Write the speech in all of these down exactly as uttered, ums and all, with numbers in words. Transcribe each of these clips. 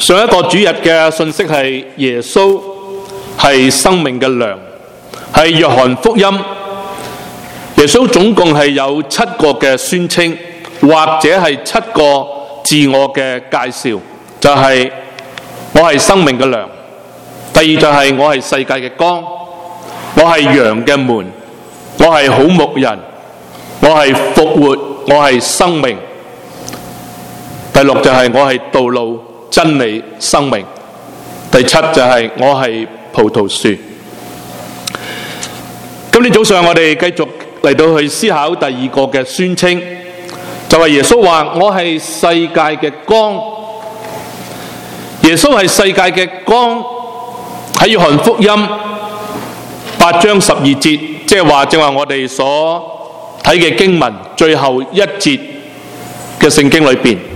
上一個主日嘅信息係耶穌係生命嘅糧，係約翰福音。耶穌總共係有七個嘅宣稱，或者係七個自我嘅介紹，就係我係生命嘅糧。第二就係我係世界嘅光，我係羊嘅門，我係好牧人，我係復活，我係生命。第六就係我係道路、真理、生命。第七就係我係葡萄樹。今天早上我哋繼續嚟到去思考第二個嘅宣稱，就係耶穌話我係世界嘅光。耶穌係世界嘅光，喺約翰福音八章十二節，即係話正話我哋所睇嘅經文最後一節嘅聖經裏邊，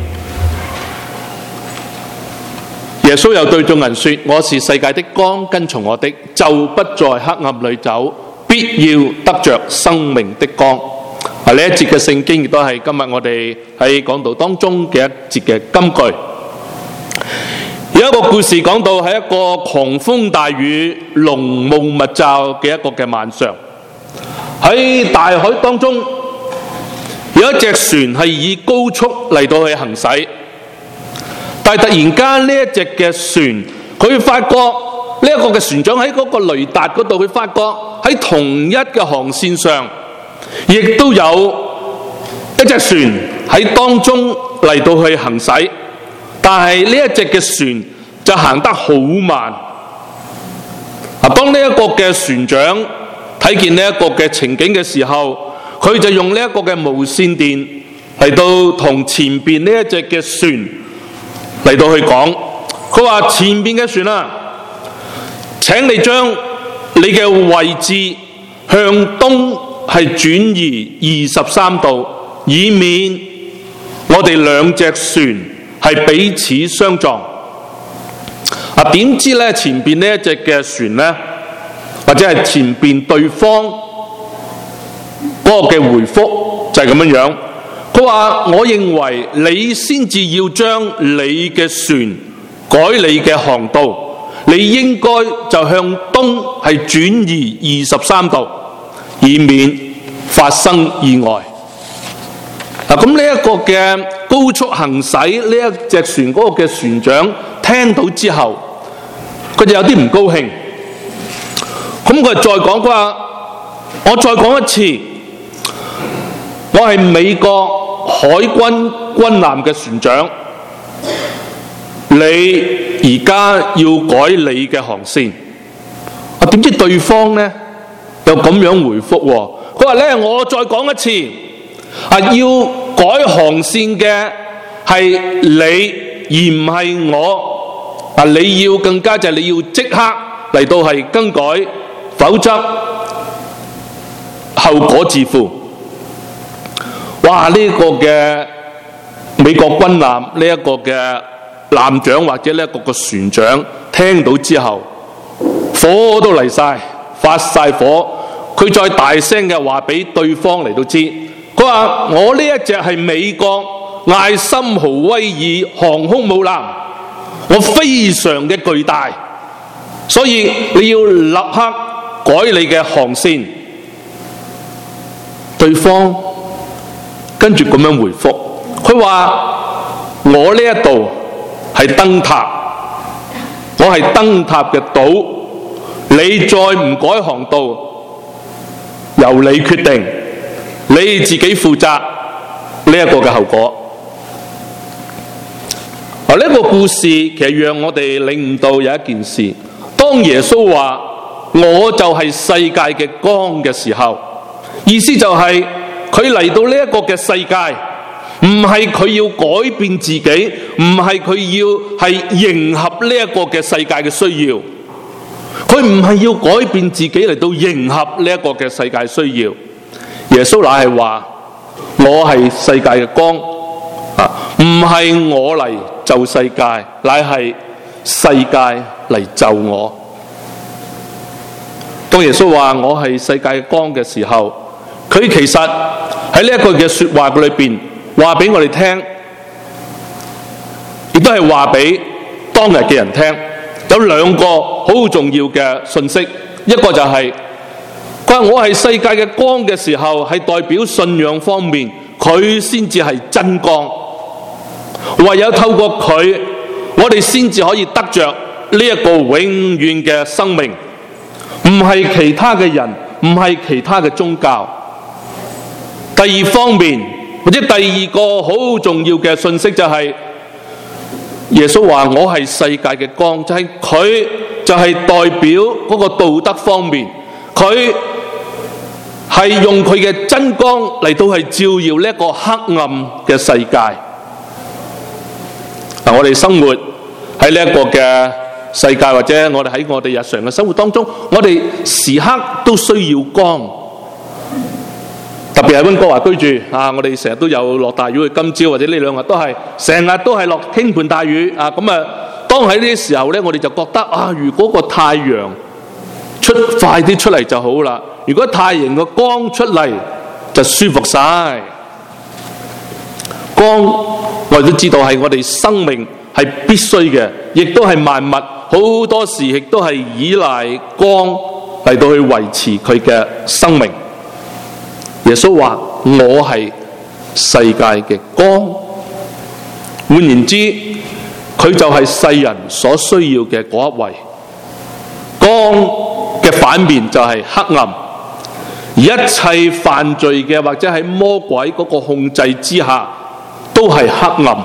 耶穌又對眾人說：我是世界的光，跟從我的，就不在黑暗裏走，必要得着生命的光。啊，呢一節嘅聖經亦都係今日我哋喺講道當中嘅一節嘅金句。有一個故事講到喺一個狂風大雨、濃霧密罩嘅一個嘅晚上，喺大海當中有一隻船係以高速嚟到去行駛，但係突然間呢一隻嘅船，佢發覺呢一個嘅船長喺嗰個雷達嗰度，佢發覺喺同一嘅航線上，亦都有一隻船喺當中嚟到去行駛，但係呢一隻嘅船就行得好慢。啊，當呢一個嘅船長睇見呢一個嘅情景嘅時候，佢就用呢一個嘅無線電嚟到同前邊呢一隻嘅船嚟到去講，佢話前邊嘅船啊，請你將你嘅位置向東係轉移二十三度，以免我哋兩隻船係彼此相撞。啊，點知咧前邊呢一隻嘅船咧，或者係前邊對方嗰個嘅回覆就係咁樣樣。佢話：我認為你先至要將你嘅船改你嘅航道，你應該就向東係轉移二十三度，以免發生意外。嗱，咁呢一個嘅高速行駛呢一隻船嗰個嘅船長聽到之後，佢就有啲唔高興。咁佢再講，佢話：我再講一次，我係美國海軍軍艦嘅船長，你而家要改你嘅航線。啊，點知對方咧又咁樣回覆喎？佢話咧：我再講一次，啊，要改航線嘅係你，而唔係我。啊，你要更加就係你要即刻嚟到係更改，否則後果自負。哇！呢、這個嘅美國軍艦呢一個嘅艦長或者呢一個嘅船長聽到之後，火都嚟晒，發晒火。佢再大聲嘅話俾對方嚟到知，佢話：我呢一隻係美國艾森豪威爾航空母艦，我非常嘅巨大，所以你要立刻改你嘅航線。對方跟住咁樣回覆，佢話：我呢一度係燈塔，我係燈塔嘅島，你再唔改航道，由你決定，你自己負責呢一個嘅後果。啊，呢個故事其實讓我哋領悟到有一件事，當耶穌話我就係世界嘅光嘅時候，意思就係佢嚟到呢一個嘅世界，唔係佢要改變自己，唔係佢要係迎合呢一個嘅世界嘅需要，佢唔係要改變自己嚟到迎合呢一個嘅世界需要。耶穌乃係話我係世界嘅光，啊，唔係我嚟救世界，乃係世界嚟救我。當耶穌話我係世界嘅光嘅時候，佢其實喺呢一句嘅說話嘅裏邊話俾我哋聽，亦都係話俾當日嘅人聽。有兩個好重要嘅信息，一個就係佢話我係世界嘅光嘅時候，係代表信仰方面，佢先至係真光。唯有透過佢，我哋先至可以得着呢一個永遠嘅生命，唔係其他嘅人，唔係其他嘅宗教。第二方面，或者第二個好重要嘅信息就係耶穌話我係世界嘅光，就係佢就係代表嗰個道德方面，佢係用佢嘅真光嚟到係照耀呢一個黑暗嘅世界。嗱，我哋生活喺呢一個嘅世界，或者我哋喺我哋日常嘅生活當中，我哋時刻都需要光。特別係溫哥華居住啊，我哋成日都有落大雨，今朝或者呢兩日都係成日都係落傾盆大雨啊！咁啊，當喺呢啲時候咧，我哋就覺得啊，如果個太陽出快啲出嚟就好啦。如果太陽個光出嚟就舒服晒。光我哋都知道係我哋生命係必須嘅，亦都係萬物好多時亦都係依賴光嚟到去維持佢嘅生命。耶穌話我係世界嘅光，換言之，佢就係世人所需要嘅嗰一位。光嘅反面就係黑暗，而一切犯罪嘅或者喺魔鬼嗰個控制之下，都係黑暗。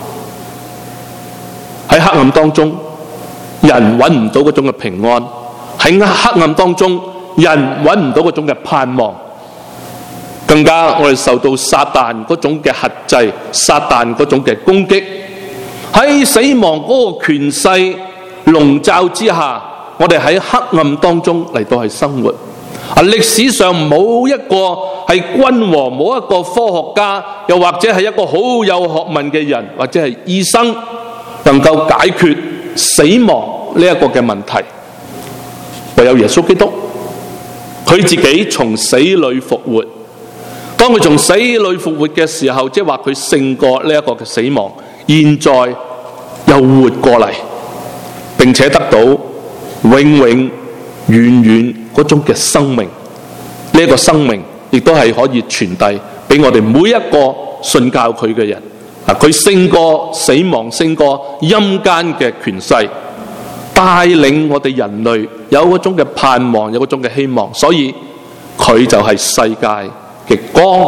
喺黑暗當中，人揾唔到嗰種嘅平安；喺黑暗當中，人揾唔到嗰種嘅盼望。更加我哋受到撒旦嗰種嘅轄制，撒旦嗰種嘅攻擊，喺死亡嗰個權勢籠罩之下，我哋喺黑暗當中嚟到係生活。啊，歷史上冇一個係君王，冇一個科學家，又或者係一個好有學問嘅人，或者係醫生，能夠解決死亡呢一個嘅問題。唯有耶穌基督，佢自己從死裏復活。當佢從死裏復活嘅時候，即係話佢勝過呢一個嘅死亡，現在又活過嚟，並且得到永永遠遠嗰種嘅生命。呢、這、一個生命亦都係可以傳遞俾我哋每一個信教佢嘅人。啊，佢勝過死亡，勝過陰間嘅權勢，帶領我哋人類有嗰種嘅盼望，有嗰種嘅希望。所以佢就係世界嘅光。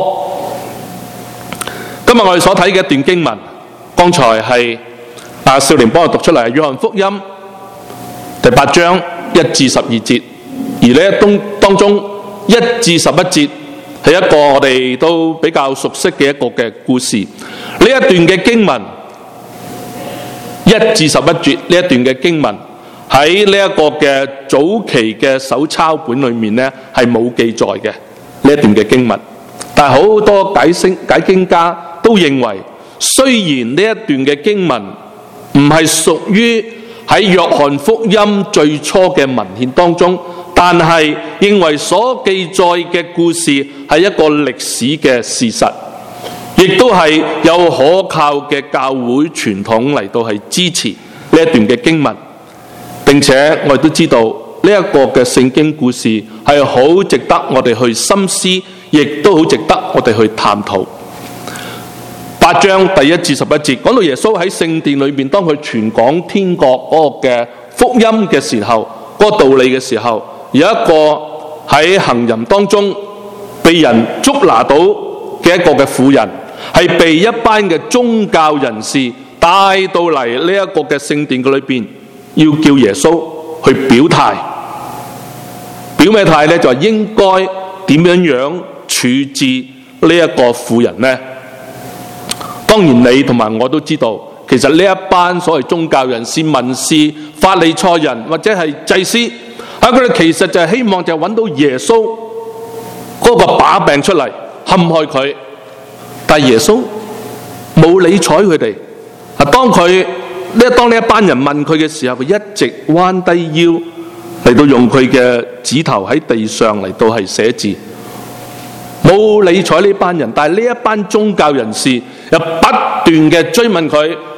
今日我哋所睇嘅一段經文，剛才係啊少年幫我讀出嚟，約翰福音第八章一至十二節，而呢當當中一至十一節係一個我哋都比較熟悉嘅一個嘅故事。呢一段嘅經文一至十一節，呢一段嘅經文喺呢一個嘅早期嘅手抄本裏面呢係冇記載嘅呢一段嘅經文。但係好多解釋解經家都認為，雖然呢一段嘅經文唔係屬於喺約翰福音最初嘅文獻當中，但係認為所記載嘅故事係一個歷史嘅事實，亦都係有可靠嘅教會傳統嚟到係支持呢一段嘅經文。並且我哋都知道呢一個嘅聖經故事係好值得我哋去深思，亦都好值得我哋去探討。八章第一至十一節講到耶穌喺聖殿裏面，當佢傳講天國嗰個嘅福音嘅時候，嗰個道理嘅時候，有一個喺行淫當中被人捉拿到嘅一個嘅婦人，係被一班嘅宗教人士帶到嚟呢一個嘅聖殿嘅裏邊，要叫耶穌去表態。表咩態呢？就係應該點樣樣處置呢一個婦人呢？當然你同埋我都知道，其實呢一班所謂宗教人士、文士、法利賽人或者係祭司，啊，佢哋其實就係希望就揾到耶穌嗰個把柄出嚟陷害佢，但係耶穌冇理睬佢哋。啊，當佢呢當呢一班人問佢嘅時候，佢一直彎低腰嚟到用佢嘅指頭喺地上嚟到係寫字，冇理睬呢班人。但係呢一班宗教人士又不斷嘅追問佢，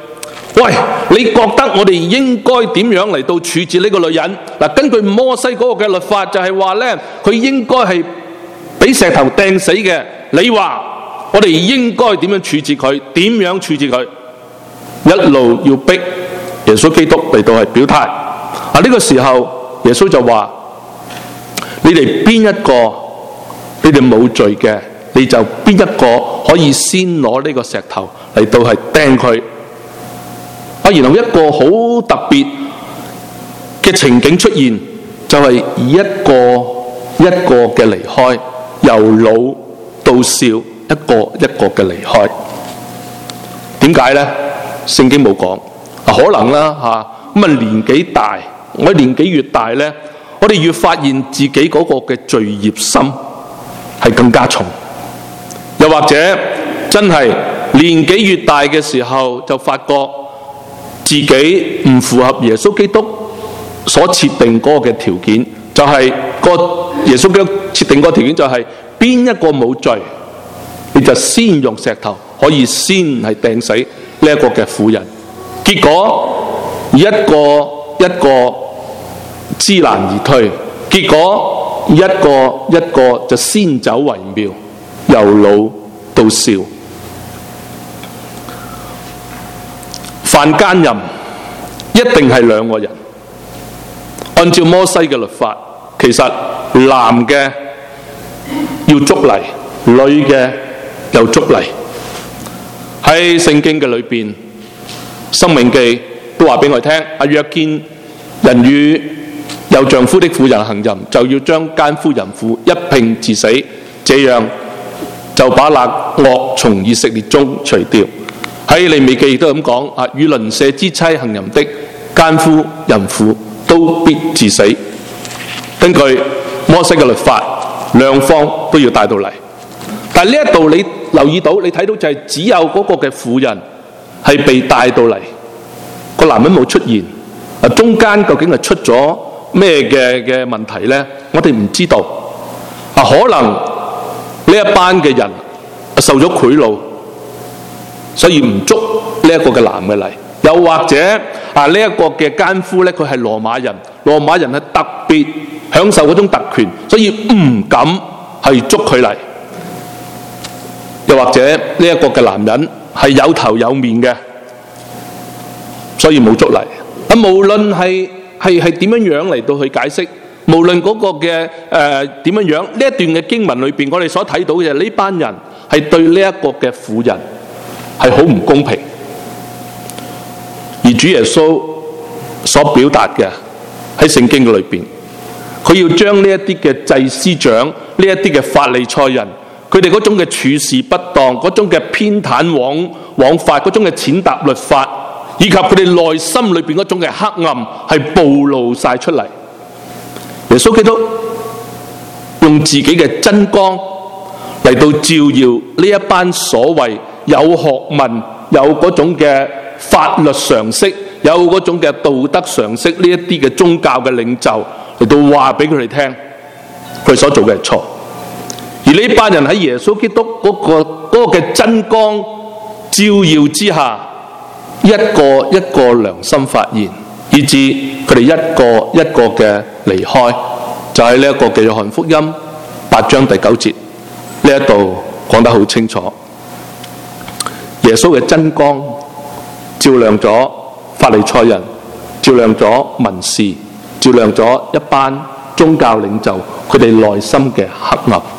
喂，你覺得我哋應該點樣嚟到處置呢個女人？嗱，根據摩西嗰個嘅律法就係話咧，佢應該係俾石頭掟死嘅。你話我哋應該點樣處置佢？點樣處置佢？一路要逼耶穌基督嚟到係表態。啊，呢個時候耶穌就話：你哋邊一個你哋冇罪嘅，你就邊一個可以先攞呢個石頭嚟到係掟佢。啊，然後一個好特別嘅情景出現，就係、是、一個一個嘅離開，由老到少，一個一個嘅離開。點解咧？聖經冇講。啊，可能啦嚇。咁啊，年紀大，我哋年紀越大咧，我哋越發現自己嗰個嘅罪孽心係更加重。又或者真係年紀越大嘅時候，就發覺自己唔符合耶穌基督所設定嗰個嘅條件，就係、是、個耶穌基督設定嗰個條件就係、是、邊一個冇罪，你就先用石頭可以先係掟死呢一個嘅婦人。結果一個一個知難而退，結果一個一個就先走為妙，由老到少。犯奸淫一定係兩個人。按照摩西嘅律法，其實男嘅要捉嚟，女嘅又捉嚟。喺聖經嘅裏邊，申命記都話俾我哋聽：啊，若見人與有丈夫的婦人行淫，就要將奸夫淫婦一併治死，這樣就把那惡從以色列中除掉。喺利未記亦都咁講：啊，與鄰舍之妻行淫的奸夫淫婦都必治死。根據摩西嘅律法，兩方都要帶到嚟。但係呢一度你留意到，你睇到就係只有嗰個嘅婦人係被帶到嚟，個男人冇出現。啊，中間究竟係出咗咩嘅嘅問題咧？我哋唔知道。啊，可能呢一班嘅人受咗賄賂，所以唔捉呢一個嘅男嘅嚟。又或者啊，呢、這、一個嘅奸夫咧，佢係羅馬人，羅馬人係特別享受嗰種特權，所以唔敢係捉佢嚟。又或者呢一個嘅男人係有頭有面嘅，所以冇捉嚟。啊，無論係係係點樣樣嚟到去解釋，無論嗰個嘅誒點樣樣，呢一段嘅經文裏邊，我哋所睇到嘅呢班人係對呢一個嘅婦人係好唔公平。而主耶穌所表達嘅喺聖經嘅裏邊，佢要將呢一啲嘅祭司長、呢一啲嘅法利賽人，佢哋嗰種嘅處事不當、嗰種嘅偏袒枉枉法、嗰種嘅踐踏律法，以及佢哋內心裏邊嗰種嘅黑暗，係暴露晒出嚟。耶穌基督用自己嘅真光嚟到照耀呢一班所謂有學問、有嗰種嘅法律常識，有嗰種嘅道德常識，呢一啲嘅宗教嘅領袖嚟到話俾佢哋聽，佢所做嘅係錯。而呢班人喺耶穌基督嗰個嗰個嘅真光照耀之下，一個一個良心發現，以致佢哋一個一個嘅離開。就喺呢一個嘅約翰福音八章第九節呢一度講得好清楚，耶穌嘅真光照亮咗法利賽人，照亮咗文士，照亮咗一班宗教領袖佢哋內心嘅黑暗。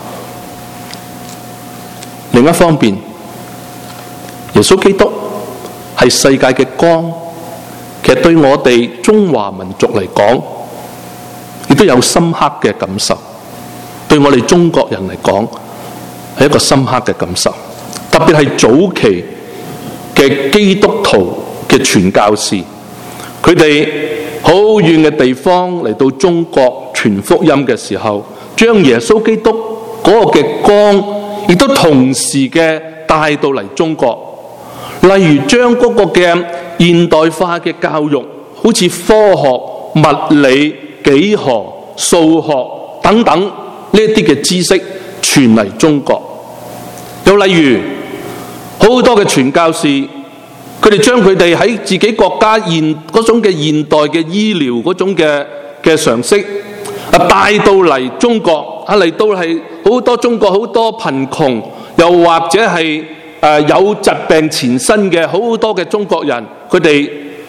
另一方面，耶穌基督係世界嘅光，其實對我哋中華民族嚟講亦都有深刻嘅感受，對我哋中國人嚟講係一個深刻嘅感受。特別係早期嘅基督徒嘅傳教士，佢哋好遠嘅地方嚟到中國傳福音嘅時候，將耶穌基督嗰個嘅光亦都同時嘅帶到嚟中國。例如將嗰個嘅現代化嘅教育，好似科學、物理、幾何、數學等等呢一啲嘅知識傳嚟中國。又例如好多嘅傳教士， 佢哋將佢哋喺自己國家現嗰種嘅現代嘅醫療嗰種嘅嘅常識啊帶到嚟中國啊，嚟到係好多中國好多貧窮又或者係誒有疾病纏身嘅好多嘅中國人，佢哋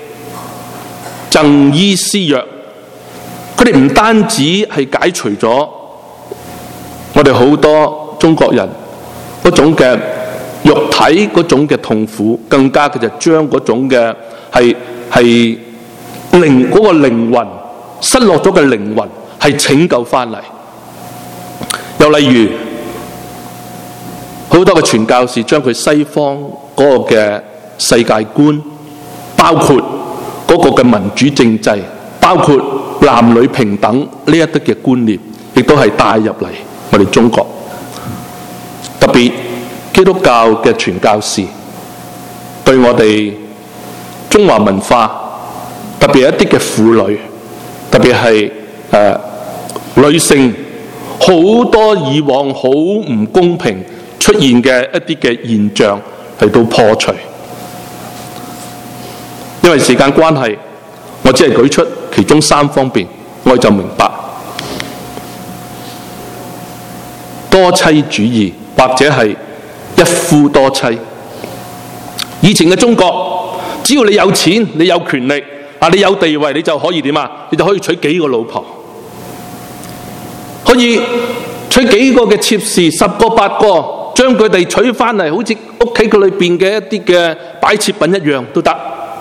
贈醫施藥，佢哋唔單止係解除咗我哋好多中國人嗰種嘅肉體嗰種嘅痛苦，更加佢就將嗰種嘅係係靈嗰個靈魂失落咗嘅靈魂係拯救翻嚟。又例如好多嘅傳教士將佢西方嗰個嘅世界觀，包括嗰個嘅民主政制，包括男女平等呢一啲嘅觀念，亦都係帶入嚟我哋中國。特別基督教嘅傳教士對我哋中華文化，特別係一啲嘅婦女，特別係誒女性，好多以往好唔公平出現嘅一啲嘅現象嚟到破除。因為時間關係，我只係舉出其中三方面，我就明白多妻主義或者係一夫多妻。以前嘅中國，只要你有錢，你有權力啊，你有地位，你就可以點啊？你就可以娶幾個老婆，可以娶幾個嘅妾侍，十個八個，將佢哋娶翻嚟，好似屋企佢裏邊嘅一啲嘅擺設品一樣都得。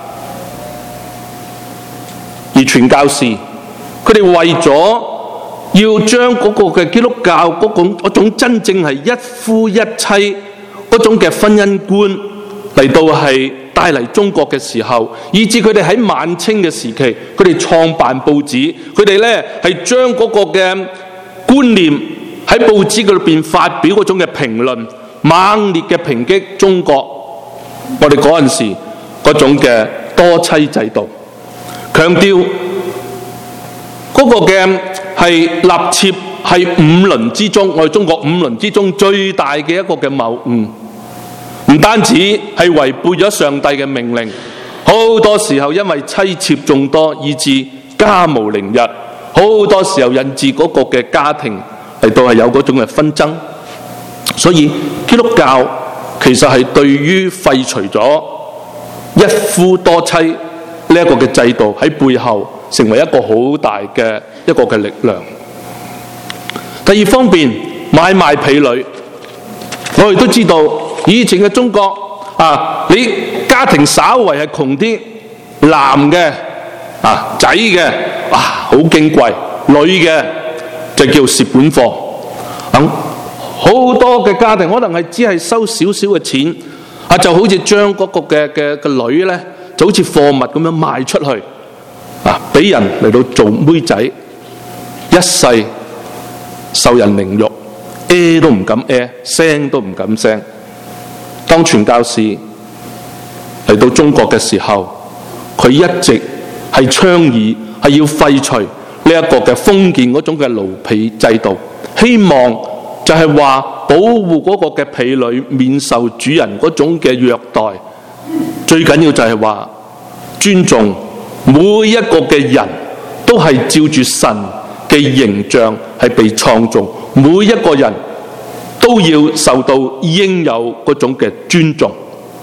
而傳教士，佢哋為咗要將嗰個嘅基督教嗰種嗰種真正係一夫一妻嗰種嘅婚姻觀嚟到係帶嚟中國嘅時候，以至佢哋喺晚清嘅時期，佢哋創辦報紙，佢哋咧係將嗰個嘅觀念喺報紙裏邊發表嗰種嘅評論，猛烈嘅抨擊中國我哋嗰陣時嗰種嘅多妻制度，強調嗰個嘅係立妾係五倫之中，我哋中國五倫之中最大嘅一個嘅謬誤。唔單止係違背咗上帝嘅命令，好多時候因為妻妾眾多，以致家無寧日，好多時候引致嗰個嘅家庭嚟到係有嗰種嘅紛爭。所以基督教其實係對於廢除咗一夫多妻呢一個嘅制度喺背後成為一個好大嘅一個嘅力量。第二方面，買賣婢女，我哋都知道以前嘅中國啊，你家庭稍為係窮啲，男嘅啊仔嘅哇好矜貴，女嘅就叫蝕本貨。咁好多嘅家庭可能係只係收少少嘅錢啊，就好似將嗰個嘅嘅嘅女咧，就好似貨物咁樣賣出去啊，俾人嚟到做妹仔，一世受人凌辱，誒都唔敢誒，聲都唔敢聲。當傳教士嚟到中國嘅時候，佢一直係倡議係要廢除呢一個嘅封建嗰種嘅奴婢制度，希望就係話保護嗰個嘅婢女免受主人嗰種嘅虐待。最緊要就係話尊重每一個嘅人都係照住神嘅形象係被創造，每一個人都要受到應有嗰種嘅尊重，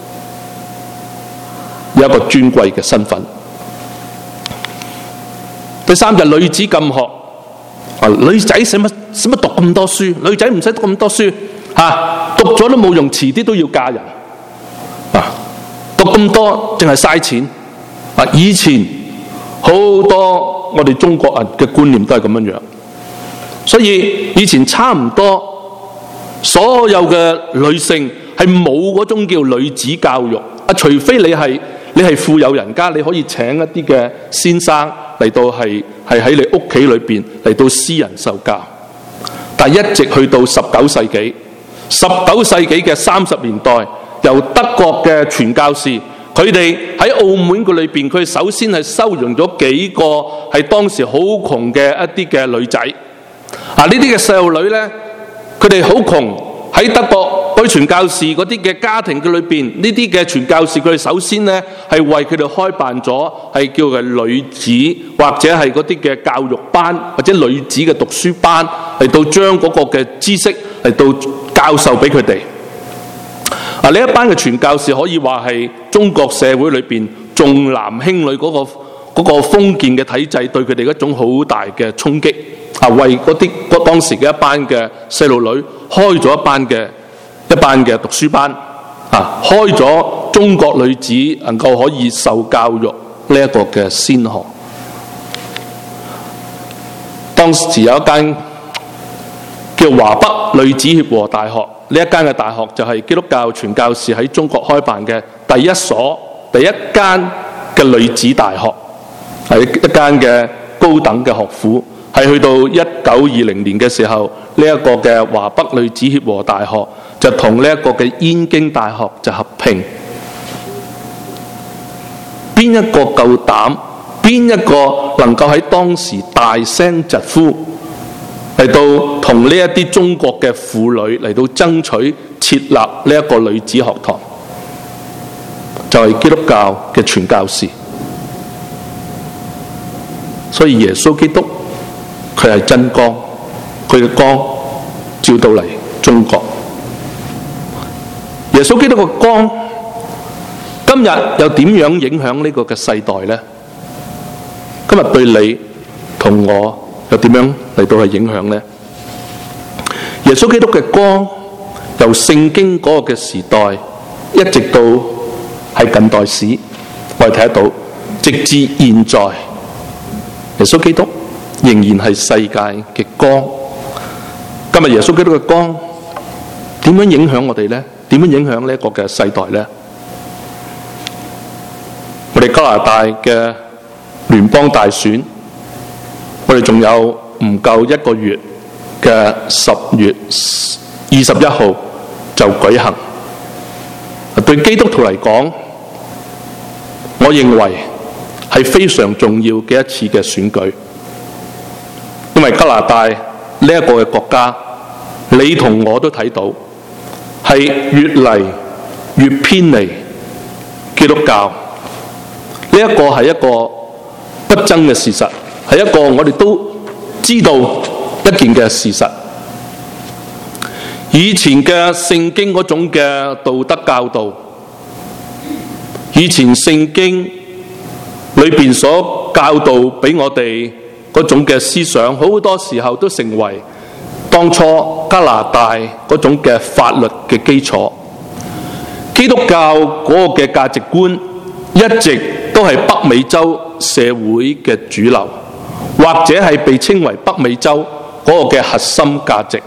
有一個尊貴嘅身份。第三就女子禁學，啊女仔使乜使乜讀咁多書？女仔唔使讀咁多書，吓、啊、讀咗都冇用，遲啲都要嫁人。啊，讀咁多淨係嘥錢。啊，以前好多我哋中國人嘅觀念都係咁樣樣，所以以前差唔多所有嘅女性係冇嗰種叫女子教育啊，除非你係你係富有人家，你可以請一啲嘅先生嚟到係係喺你屋企裏邊嚟到私人受教。但係一直去到十九世紀，十九世紀嘅三十年代，由德國嘅傳教士，佢哋喺澳門嘅裏邊，佢首先係收容咗幾個係當時好窮嘅一啲嘅女仔。啊，呢啲嘅細路女咧，佢哋好窮， 喺德國嗰啲傳教士嗰啲嘅家庭嘅裏邊，呢啲嘅傳教士佢哋首先咧係為佢哋開辦咗係叫嘅女子或者係嗰啲嘅教育班或者女子嘅讀書班，嚟到將嗰個嘅知識嚟到教授俾佢哋。啊，呢一班嘅傳教士可以話係中國社會裏邊重男輕女嗰個嗰個封建嘅體制對佢哋一種好大嘅衝擊。啊，為嗰啲嗰當時嘅一班嘅細路女開咗一班嘅一班嘅讀書班，啊，開咗中國女子能夠可以受教育呢一個嘅先河。當時有一間叫華北女子協和大學，呢一間嘅大學就係基督教傳教士喺中國開辦嘅第一所、第一間嘅女子大學，係一間嘅高等嘅學府。係去到一九二零年嘅時候，呢、這、一個嘅華北女子協和大學就同呢一個嘅燕京大學就合併。邊一個夠膽？邊一個能夠喺當時大聲疾呼嚟到同呢一啲中國嘅婦女嚟到爭取設立呢一個女子學堂？就係、是、基督教嘅傳教士。所以耶穌基督佢係真光，佢嘅光照到嚟中國。耶穌基督嘅光今日又點樣影響呢個嘅世代呢？今日對你同我又點樣嚟到去影響呢？耶穌基督嘅光由聖經嗰個嘅時代一直到係近代史，我哋睇得到，直至現在，耶穌基督仍然係世界嘅光。今日耶穌基督嘅光點樣影響我哋呢？點樣影響呢一個嘅世代呢？我哋加拿大嘅聯邦大選，我哋仲有唔夠一個月嘅十月二十一號就舉行。對基督徒嚟講，我認為係非常重要嘅一次嘅選舉。因為加拿大呢一個嘅國家，你同我都睇到係越嚟越偏離基督教。呢一個係一個不爭嘅事實，係一個我哋都知道一件嘅事實。以前嘅聖經嗰種嘅道德教導，以前聖經裏邊所教導俾我哋嗰種嘅思想，好多時候都成為當初加拿大嗰種嘅法律嘅基礎。基督教嗰個嘅價值觀一直都係北美洲社會嘅主流，或者係被稱為北美洲嗰個嘅核心價值。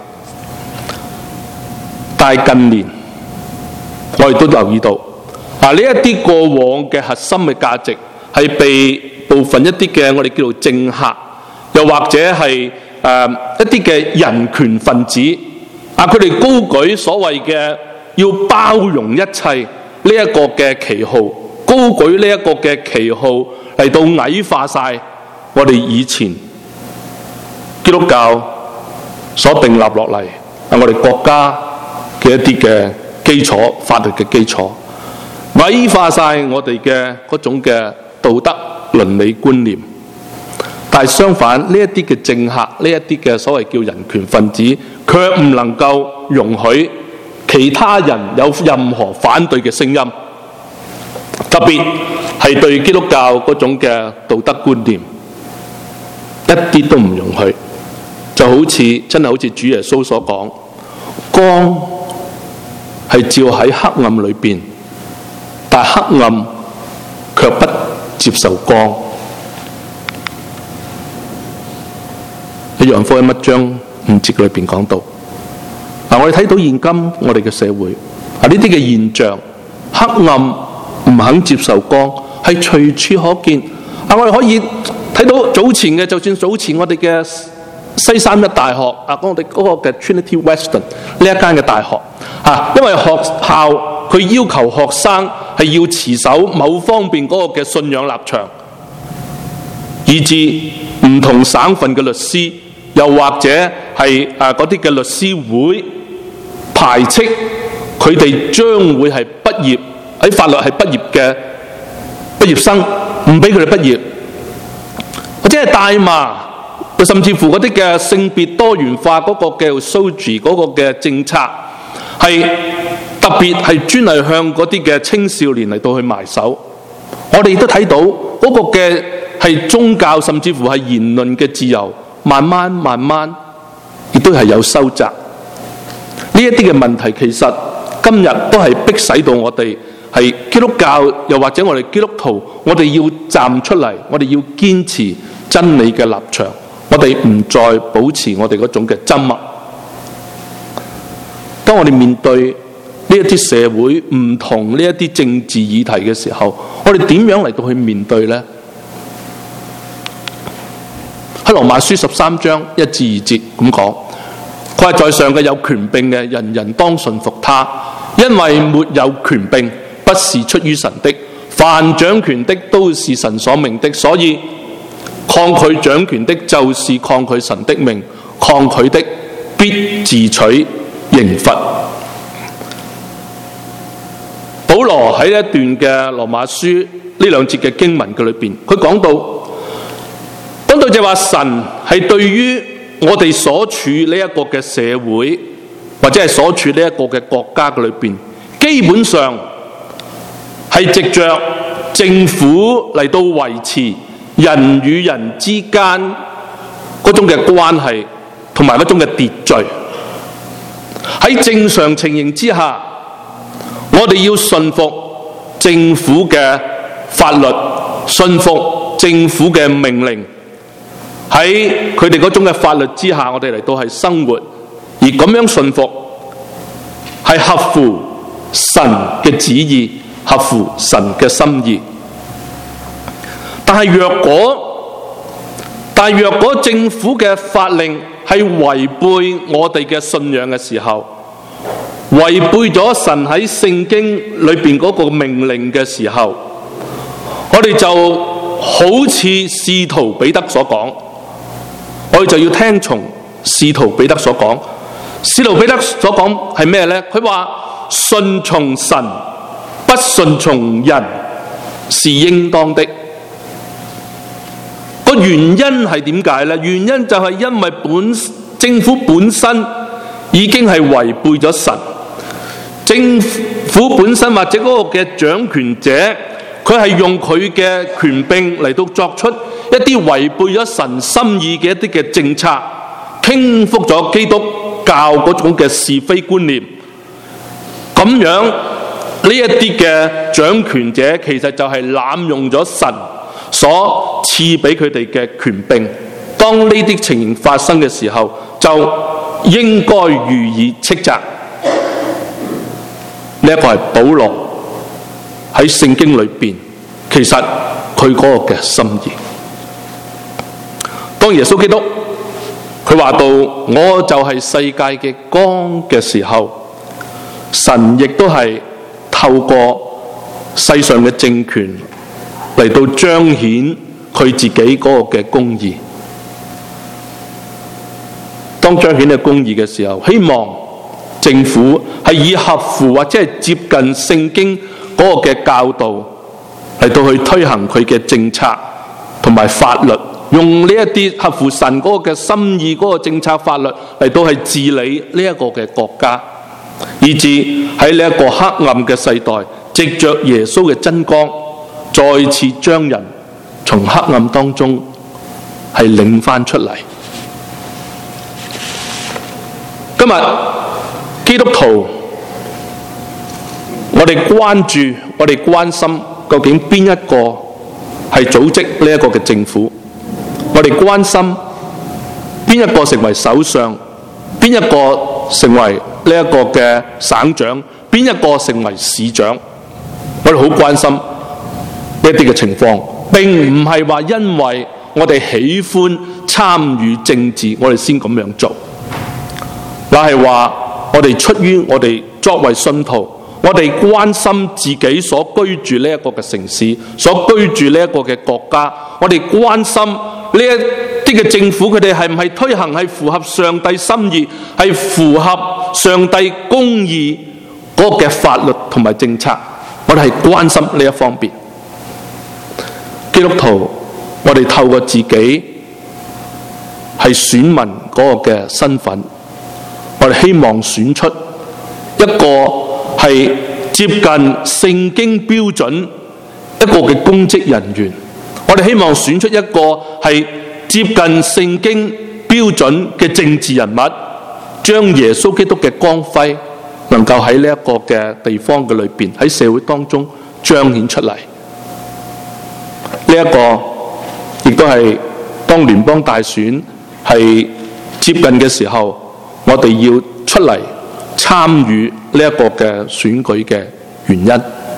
但係近年我哋都留意到啊，呢一啲過往嘅核心嘅價值係被部分一啲嘅我哋叫做政客，又或者係誒、呃、一啲嘅人權分子啊，佢哋高舉所謂嘅要包容一切呢一個嘅旗號，高舉呢一個嘅旗號嚟到矮化晒我哋以前基督教所訂立落嚟啊，我哋國家嘅一啲嘅基礎法律嘅基礎，矮化晒我哋嘅嗰種嘅道德倫理觀念。但係相反，呢一啲嘅政客，呢一啲嘅所謂叫人權分子，卻唔能夠容許其他人有任何反對嘅聲音，特別係對基督教嗰種嘅道德觀念，一啲都唔容許。就好似真係好似主耶穌所講，光係照喺黑暗裏邊，但黑暗卻不接受光。喺約翰福音一章五節裏邊講到，嗱，我哋睇到現今我哋嘅社會啊，呢啲嘅現象，黑暗唔肯接受光，係隨處可見。啊，我哋可以睇到早前嘅，就算早前我哋嘅西三一大學啊，我哋嗰個嘅 Trinity Western 呢一間嘅大學啊，因為學校佢要求學生係要持守某方面嗰個嘅信仰立場，以致唔同省份嘅律師，又或者係誒嗰啲嘅律師會派排斥佢哋將會係畢業喺法律係畢業嘅畢業生，唔俾佢哋畢業，或者係大麻，甚至乎嗰啲嘅性別多元化嗰個嘅 S O G I 嗰個嘅政策，係特別係專係向嗰啲嘅青少年嚟到去埋手。我哋都睇到嗰個嘅係宗教，甚至乎係言論嘅自由，慢慢慢慢亦都係有收窄。呢一啲嘅問題，其實今日都係迫使到我哋係基督教，又或者我哋基督徒，我哋要站出嚟，我哋要堅持真理嘅立場，我哋唔再保持我哋嗰種嘅緘默。當我哋面對呢一啲社會唔同呢一啲政治議題嘅時候，我哋點樣嚟到去面對呢？喺羅馬書十三章一至二節咁講，佢話在上嘅有權柄嘅，人人當順服他，因為沒有權柄不是出於神的，凡掌權的都是神所命的，所以抗拒掌權的就是抗拒神的命，抗拒的必自取刑罰。保羅喺一段嘅羅馬書呢兩節嘅經文嘅裏邊，佢講到講到就話神係對於我哋所處呢一個嘅社會，或者係所處呢一個嘅國家嘅裏邊，基本上係藉着政府嚟到維持人與人之間嗰種嘅關係同埋嗰種嘅秩序。喺正常情形之下，我哋要順服政府嘅法律，順服政府嘅命令。喺佢哋嗰種嘅法律之下，我哋嚟到係生活，而咁樣順服係合乎神嘅旨意，合乎神嘅心意。但係若果，但係若果政府嘅法令係違背我哋嘅信仰嘅時候，違背咗神喺聖經裏邊嗰個命令嘅時候，我哋就好似使徒彼得所講，我哋就要聽從使徒彼得所講。使徒彼得所講係咩呢？佢話順從神，不順從人是應當的。個原因係點解呢？原因就係因為本政府本身已經係違背咗神。政府本身或者嗰個嘅掌權者，佢係用佢嘅權柄嚟到作出一啲違背咗神心意嘅一啲嘅政策，傾覆咗基督教嗰種嘅是非觀念。咁樣呢一啲嘅掌權者，其實就係濫用咗神所賜俾佢哋嘅權柄。當呢啲情形發生嘅時候，就應該予以斥責。呢一個係保羅喺聖經裏邊，其實佢嗰個嘅心意。當耶穌基督佢話到我就係世界嘅光嘅時候，神亦都係透過世上嘅政權嚟到彰顯佢自己嗰個嘅公義。當彰顯嘅公義嘅時候，希望政府係以合乎或者係接近聖經嗰個嘅教導嚟到去推行佢嘅政策同埋法律，用呢一啲合乎神嗰個嘅心意嗰個政策法律嚟到去治理呢一個嘅國家，以致喺呢一個黑暗嘅世代，藉着耶穌嘅真光，再次將人從黑暗當中係領翻出嚟。今日基督徒，我哋關注，我哋關心，究竟邊一個係組織呢一個嘅政府？我哋關心邊一個成為首相，邊一個成為呢一個嘅省長，邊一個成為市長？我哋好關心呢一啲嘅情況，並唔係話因為我哋喜歡參與政治，我哋先咁樣做，乃係話我哋出於我哋作為信徒，我哋關心自己所居住呢一個嘅城市，所居住呢一個嘅國家，我哋關心呢一啲嘅政府，佢哋係唔係推行係符合上帝心意，係符合上帝公義嗰個嘅法律同埋政策，我哋係關心呢一方面。基督徒，我哋透過自己係選民嗰個嘅身份，我哋希望選出一個係接近聖經標準一個嘅公職人員，我哋希望選出一個係接近聖經標準嘅政治人物，將耶穌基督嘅光輝能夠喺呢一個嘅地方嘅裏邊，喺社會當中彰顯出嚟。呢一個亦都係當聯邦大選係接近嘅時候，我哋要出嚟參與呢一個嘅選舉嘅原因。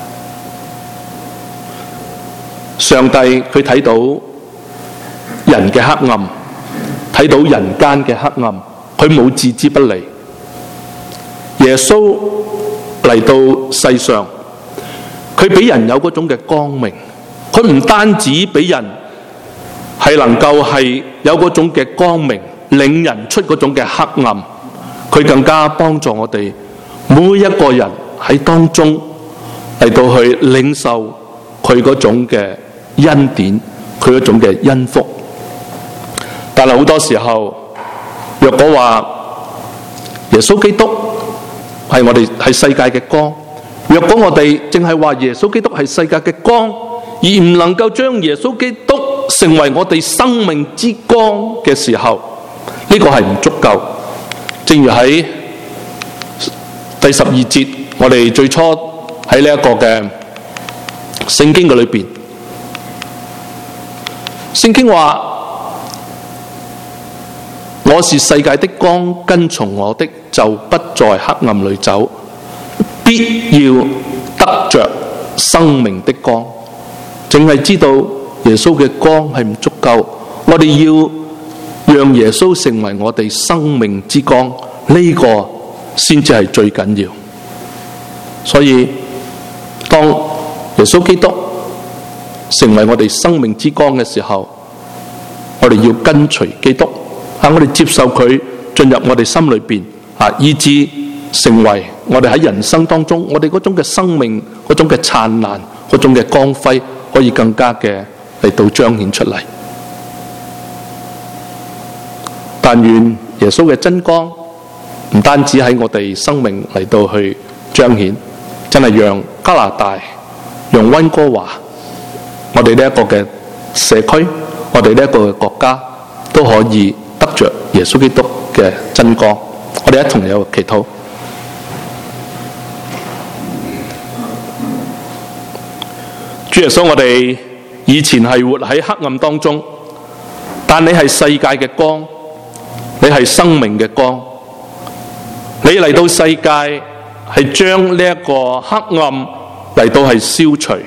上帝佢睇到人嘅黑暗，睇到人間嘅黑暗，佢冇置之不理。耶穌嚟到世上，佢俾人有嗰種嘅光明，佢唔單止俾人係能夠係有嗰種嘅光明，領人出嗰種嘅黑暗，佢更加幫助我哋每一個人喺當中嚟到去領受佢嗰種嘅恩典，佢嗰種嘅恩福。但係好多時候，若果話耶穌基督係我哋係世界嘅光，若果我哋淨係話耶穌基督係世界嘅光，而唔能夠將耶穌基督成為我哋生命之光嘅時候，呢個係唔足夠。正如喺第十二節，我哋最初喺呢一個嘅聖經嘅裏邊，聖經話：我是世界的光，跟從我的就不在黑暗裏走，必要得着生命的光。淨係知道耶穌嘅光係唔足夠，我哋要讓耶穌成為我哋生命之光，呢個先至係最緊要。所以當耶穌基督成為我哋生命之光嘅時候，我哋要跟隨基督，啊，我哋接受佢進入我哋心裏邊，啊，以致成為我哋喺人生當中，我哋嗰種嘅生命，嗰種嘅燦爛，嗰種嘅光輝，可以更加嘅嚟到彰顯出嚟。但願耶穌嘅真光唔單止喺我哋生命嚟到去彰顯，真係讓加拿大、讓溫哥華，我哋呢一個嘅社區，我哋呢一個嘅國家都可以得着耶穌基督嘅真光。我哋一同有祈禱。主耶穌，我哋以前係活喺黑暗當中，但你係世界嘅光，你係生命嘅光。你嚟到世界係將呢一個黑暗嚟到係消除。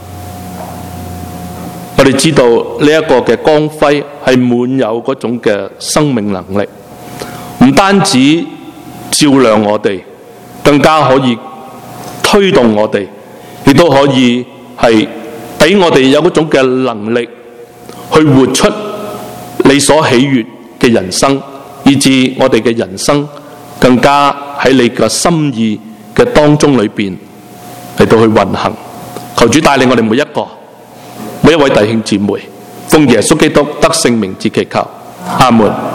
我哋知道呢一個嘅光輝係滿有嗰種嘅生命能力，唔單止照亮我哋，更加可以推動我哋，亦都可以係俾我哋有嗰種嘅能力去活出你所喜悅嘅人生，以致我哋嘅人生更加喺你嘅心意嘅當中裏邊嚟到去運行。求主帶領我哋每一個每一位弟兄姊妹，奉耶穌基督得勝名字祈求，阿門。